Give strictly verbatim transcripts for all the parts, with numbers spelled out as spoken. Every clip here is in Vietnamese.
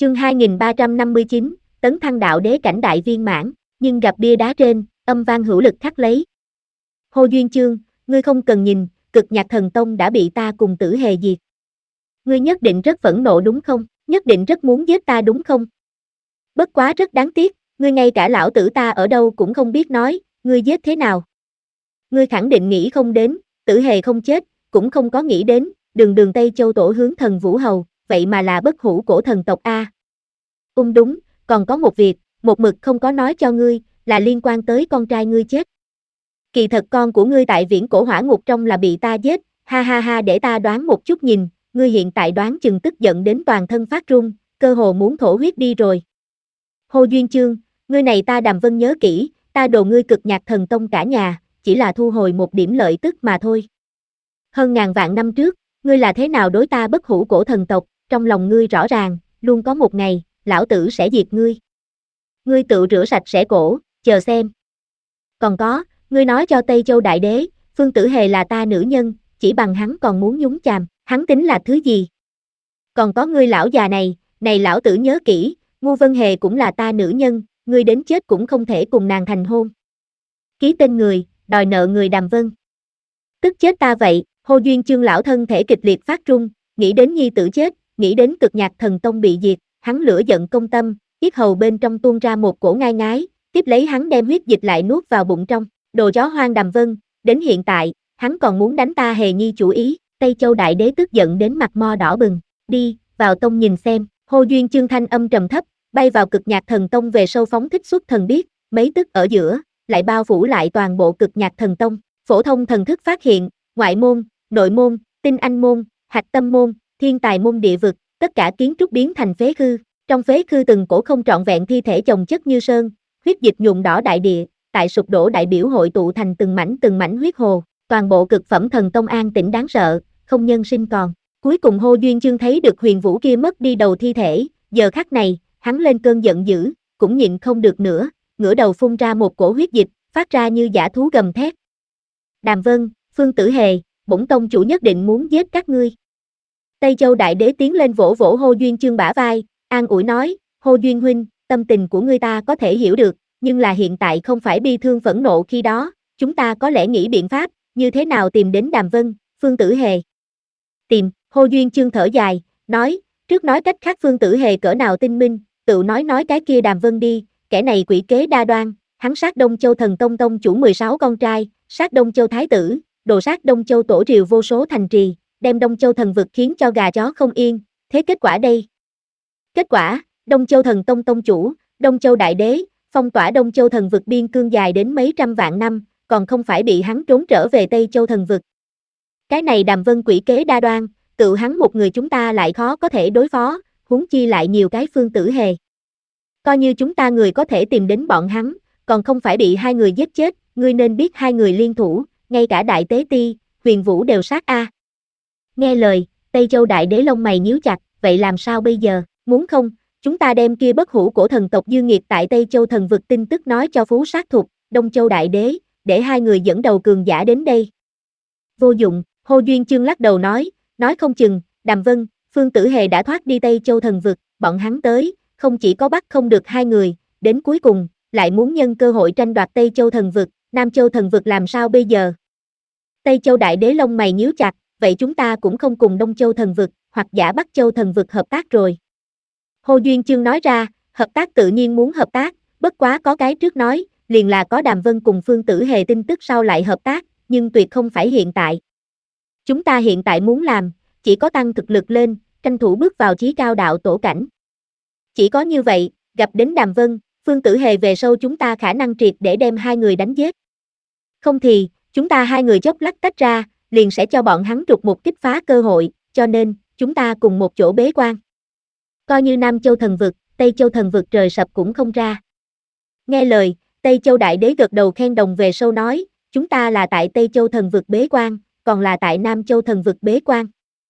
Chương hai nghìn ba trăm năm mươi chín, tấn thăng đạo đế cảnh đại viên mãn, nhưng gặp bia đá trên, âm vang hữu lực khắc lấy. Hồ Duyên Chương, ngươi không cần nhìn, Cực Nhạc Thần Tông đã bị ta cùng Tử Hề diệt. Ngươi nhất định rất phẫn nộ đúng không? Nhất định rất muốn giết ta đúng không? Bất quá rất đáng tiếc, ngươi ngay cả lão tử ta ở đâu cũng không biết nói, ngươi giết thế nào? Ngươi khẳng định nghĩ không đến, Tử Hề không chết, cũng không có nghĩ đến, đường đường Tây Châu tổ hướng thần Vũ Hầu, vậy mà là bất hủ cổ thần tộc A. Ung đúng, còn có một việc, một mực không có nói cho ngươi, là liên quan tới con trai ngươi chết. Kỳ thật con của ngươi tại viễn cổ hỏa ngục trong là bị ta giết, ha ha ha để ta đoán một chút nhìn, ngươi hiện tại đoán chừng tức giận đến toàn thân phát run, cơ hồ muốn thổ huyết đi rồi. Hồ Duyên Chương, ngươi này ta Đàm Vân nhớ kỹ, ta đồ ngươi Cực Nhạc Thần Tông cả nhà, chỉ là thu hồi một điểm lợi tức mà thôi. Hơn ngàn vạn năm trước, ngươi là thế nào đối ta bất hủ cổ thần tộc, trong lòng ngươi rõ ràng, luôn có một ngày, lão tử sẽ diệt ngươi. Ngươi tự rửa sạch sẽ cổ, chờ xem. Còn có, ngươi nói cho Tây Châu Đại Đế, Phương Tử Hề là ta nữ nhân, chỉ bằng hắn còn muốn nhúng chàm, hắn tính là thứ gì? Còn có ngươi lão già này, này lão tử nhớ kỹ, Ngô Vân Hề cũng là ta nữ nhân, ngươi đến chết cũng không thể cùng nàng thành hôn. Ký tên người, đòi nợ người Đàm Vân. Tức chết ta vậy, Hồ Duyên Chương lão thân thể kịch liệt phát run, nghĩ đến nhi tử chết, nghĩ đến Cực Nhạc Thần Tông bị diệt, hắn lửa giận công tâm, yết hầu bên trong tuôn ra một cổ ngai ngái, tiếp lấy hắn đem huyết dịch lại nuốt vào bụng trong, đồ chó hoang Đàm Vân, đến hiện tại, hắn còn muốn đánh ta Hề Nhi chủ ý, Tây Châu Đại Đế tức giận đến mặt mo đỏ bừng, đi, vào tông nhìn xem, Hồ Duyên Chương thanh âm trầm thấp, bay vào Cực Nhạc Thần Tông về sâu phóng thích xuất thần biết, mấy tức ở giữa, lại bao phủ lại toàn bộ Cực Nhạc Thần Tông, phổ thông thần thức phát hiện, ngoại môn, nội môn, tinh anh môn, hạch tâm môn, thiên tài môn địa vực, tất cả kiến trúc biến thành phế khư, trong phế khư từng cổ không trọn vẹn thi thể chồng chất như sơn, huyết dịch nhuộm đỏ đại địa, tại sụp đổ đại biểu hội tụ thành từng mảnh từng mảnh huyết hồ, toàn bộ cực phẩm thần tông an tĩnh đáng sợ, không nhân sinh còn. Cuối cùng Hồ Duyên Chương thấy được Huyền Vũ kia mất đi đầu thi thể, giờ khắc này, hắn lên cơn giận dữ, cũng nhịn không được nữa, ngửa đầu phun ra một cổ huyết dịch, phát ra như dã thú gầm thét. Đàm Vân, Phương Tử Hề, bổn tông chủ nhất định muốn giết các ngươi. Tây Châu Đại Đế tiến lên vỗ vỗ Hồ Duyên Chương bả vai, an ủi nói, Hồ Duyên huynh, tâm tình của ngươi ta có thể hiểu được, nhưng là hiện tại không phải bi thương phẫn nộ khi đó, chúng ta có lẽ nghĩ biện pháp, như thế nào tìm đến Đàm Vân, Phương Tử Hề. Tìm, Hồ Duyên Chương thở dài, nói, trước nói cách khác Phương Tử Hề cỡ nào tinh minh, tự nói nói cái kia Đàm Vân đi, kẻ này quỷ kế đa đoan, hắn sát Đông Châu Thần Tông tông chủ mười sáu con trai, sát Đông Châu Thái tử, đồ sát Đông Châu tổ triều vô số thành trì, đem Đông Châu thần vực khiến cho gà chó không yên, thế kết quả đây? Kết quả, Đông Châu Thần Tông tông chủ, Đông Châu Đại Đế, phong tỏa Đông Châu thần vực biên cương dài đến mấy trăm vạn năm, còn không phải bị hắn trốn trở về Tây Châu thần vực. Cái này Đàm Vân quỷ kế đa đoan, tự hắn một người chúng ta lại khó có thể đối phó, huống chi lại nhiều cái Phương Tử Hề. Coi như chúng ta người có thể tìm đến bọn hắn, còn không phải bị hai người giết chết, ngươi nên biết hai người liên thủ, ngay cả Đại Tế Ti, Huyền Vũ đều sát a. Nghe lời, Tây Châu Đại Đế lông mày nhíu chặt, vậy làm sao bây giờ, muốn không, chúng ta đem kia bất hủ cổ thần tộc dư nghiệt tại Tây Châu thần vực tin tức nói cho Phú Sát Thục, Đông Châu Đại Đế, để hai người dẫn đầu cường giả đến đây. Vô dụng, Hồ Duyên Chương lắc đầu nói, nói không chừng, Đàm Vân, Phương Tử Hề đã thoát đi Tây Châu thần vực, bọn hắn tới, không chỉ có bắt không được hai người, đến cuối cùng, lại muốn nhân cơ hội tranh đoạt Tây Châu thần vực, Nam Châu thần vực làm sao bây giờ? Tây Châu Đại Đế lông mày nhíu chặt, vậy chúng ta cũng không cùng Đông Châu thần vực, hoặc giả Bắc Châu thần vực hợp tác rồi. Hồ Duyên Chương nói ra, hợp tác tự nhiên muốn hợp tác, bất quá có cái trước nói, liền là có Đàm Vân cùng Phương Tử Hề tin tức sau lại hợp tác, nhưng tuyệt không phải hiện tại. Chúng ta hiện tại muốn làm, chỉ có tăng thực lực lên, tranh thủ bước vào chí cao đạo tổ cảnh. Chỉ có như vậy, gặp đến Đàm Vân, Phương Tử Hề về sau chúng ta khả năng triệt để đem hai người đánh giết. Không thì, chúng ta hai người chốc lát tách ra, liền sẽ cho bọn hắn trục một kích phá cơ hội, cho nên, chúng ta cùng một chỗ bế quan. Coi như Nam Châu thần vực, Tây Châu thần vực trời sập cũng không ra. Nghe lời, Tây Châu Đại Đế gật đầu khen đồng về sau nói, chúng ta là tại Tây Châu thần vực bế quan, còn là tại Nam Châu thần vực bế quan.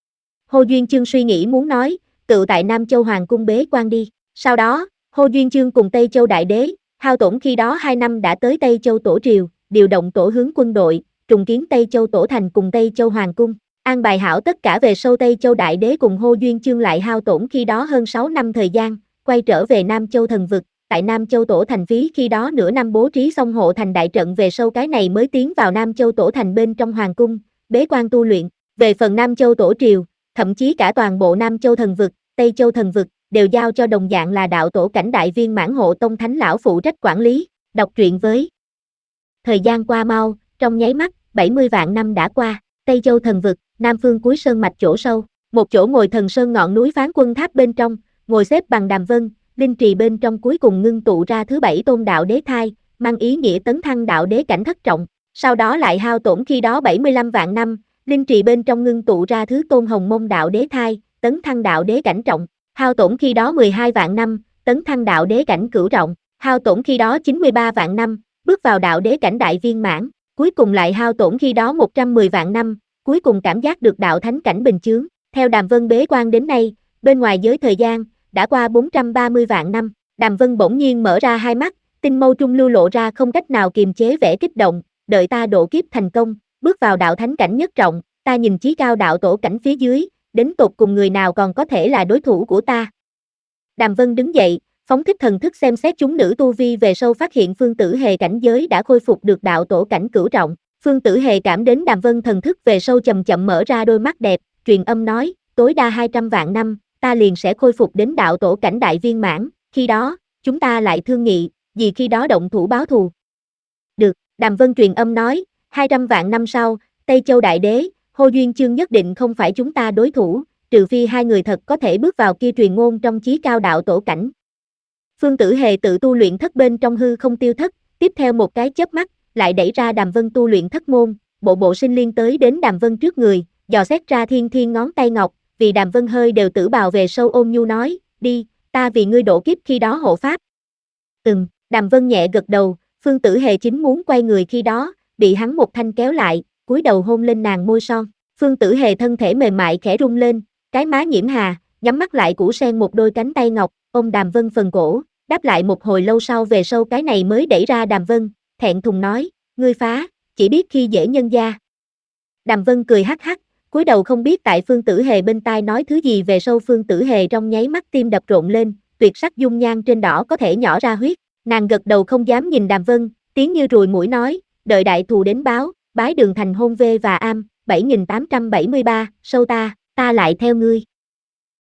Hồ Duyên Chương suy nghĩ muốn nói, tự tại Nam Châu Hoàng cung bế quan đi. Sau đó, Hồ Duyên Chương cùng Tây Châu Đại Đế, hao tổn khi đó hai năm đã tới Tây Châu tổ triều, điều động tổ hướng quân đội, trùng kiến Tây Châu tổ thành cùng Tây Châu Hoàng cung. An bài hảo tất cả về sau Tây Châu Đại Đế cùng Hô Duyên Chương lại hao tổn khi đó hơn sáu năm thời gian, quay trở về Nam Châu Thần Vực, tại Nam Châu Tổ Thành phí khi đó nửa năm bố trí xong hộ thành đại trận về sau cái này mới tiến vào Nam Châu Tổ Thành bên trong Hoàng Cung, bế quan tu luyện, về phần Nam Châu Tổ Triều, thậm chí cả toàn bộ Nam Châu Thần Vực, Tây Châu Thần Vực, đều giao cho đồng dạng là đạo tổ cảnh đại viên mãn hộ tông thánh lão phụ trách quản lý, đọc truyện với. Thời gian qua mau, trong nháy mắt, bảy mươi vạn năm đã qua, Tây Châu Thần Vực, Nam phương cuối sơn mạch chỗ sâu, một chỗ ngồi thần sơn ngọn núi Phán Quân Tháp bên trong, ngồi xếp bằng Đàm Vân, linh trì bên trong cuối cùng ngưng tụ ra thứ bảy tôn đạo đế thai, mang ý nghĩa tấn thăng đạo đế cảnh thất trọng, sau đó lại hao tổn khi đó bảy mươi lăm vạn năm, linh trì bên trong ngưng tụ ra thứ tôn hồng mông đạo đế thai, tấn thăng đạo đế cảnh trọng, hao tổn khi đó mười hai vạn năm, tấn thăng đạo đế cảnh cửu trọng, hao tổn khi đó chín mươi ba vạn năm, bước vào đạo đế cảnh đại viên mãn, cuối cùng lại hao tổn khi đó một trăm mười vạn năm, cuối cùng cảm giác được đạo thánh cảnh bình chướng. Theo Đàm Vân bế quan đến nay, bên ngoài giới thời gian, đã qua bốn trăm ba mươi vạn năm, Đàm Vân bỗng nhiên mở ra hai mắt, tinh mâu trung lưu lộ ra không cách nào kiềm chế vẻ kích động, đợi ta độ kiếp thành công, bước vào đạo thánh cảnh nhất trọng, ta nhìn chí cao đạo tổ cảnh phía dưới, đến tột cùng người nào còn có thể là đối thủ của ta. Đàm Vân đứng dậy, phóng thích thần thức xem xét chúng nữ tu vi về sau phát hiện Phương Tử Hề cảnh giới đã khôi phục được đạo tổ cảnh cửu trọng. Phương Tử Hề cảm đến Đàm Vân thần thức về sau chậm chậm mở ra đôi mắt đẹp, truyền âm nói, tối đa hai trăm vạn năm, ta liền sẽ khôi phục đến đạo tổ cảnh đại viên mãn, khi đó, chúng ta lại thương nghị, vì khi đó động thủ báo thù. Được, Đàm Vân truyền âm nói, hai trăm vạn năm sau, Tây Châu Đại Đế, Hô Duyên Chương nhất định không phải chúng ta đối thủ, trừ phi hai người thật có thể bước vào kia truyền ngôn trong chí cao đạo tổ cảnh. Phương Tử Hề tự tu luyện thất bên trong hư không tiêu thất, tiếp theo một cái chớp mắt, lại đẩy ra Đàm Vân tu luyện thất môn, bộ bộ sinh liên tới đến Đàm Vân trước người, dò xét ra thiên thiên ngón tay ngọc, vì Đàm Vân hơi đều tử bào về sâu ôm nhu nói, đi, ta vì ngươi độ kiếp khi đó hộ pháp. Ừm, Đàm Vân nhẹ gật đầu, Phương Tử Hề chính muốn quay người khi đó, bị hắn một thanh kéo lại, cúi đầu hôn lên nàng môi son. Phương Tử Hề thân thể mềm mại khẽ rung lên, cái má nhiễm hà, nhắm mắt lại củ sen một đôi cánh tay ngọc, ôm Đàm Vân phần cổ, đáp lại một hồi lâu sau về sau cái này mới đẩy ra Đàm Vân, thẹn thùng nói, ngươi phá, chỉ biết khi dễ nhân gia. Đàm Vân cười hắc hắc, cúi đầu không biết tại Phương Tử Hề bên tai nói thứ gì về sau Phương Tử Hề trong nháy mắt tim đập rộn lên, tuyệt sắc dung nhan trên đỏ có thể nhỏ ra huyết, nàng gật đầu không dám nhìn Đàm Vân, tiếng như ruồi mũi nói, đợi đại thù đến báo, bái đường thành hôn V và am, bảy nghìn tám trăm bảy mươi ba, sâu ta, ta lại theo ngươi.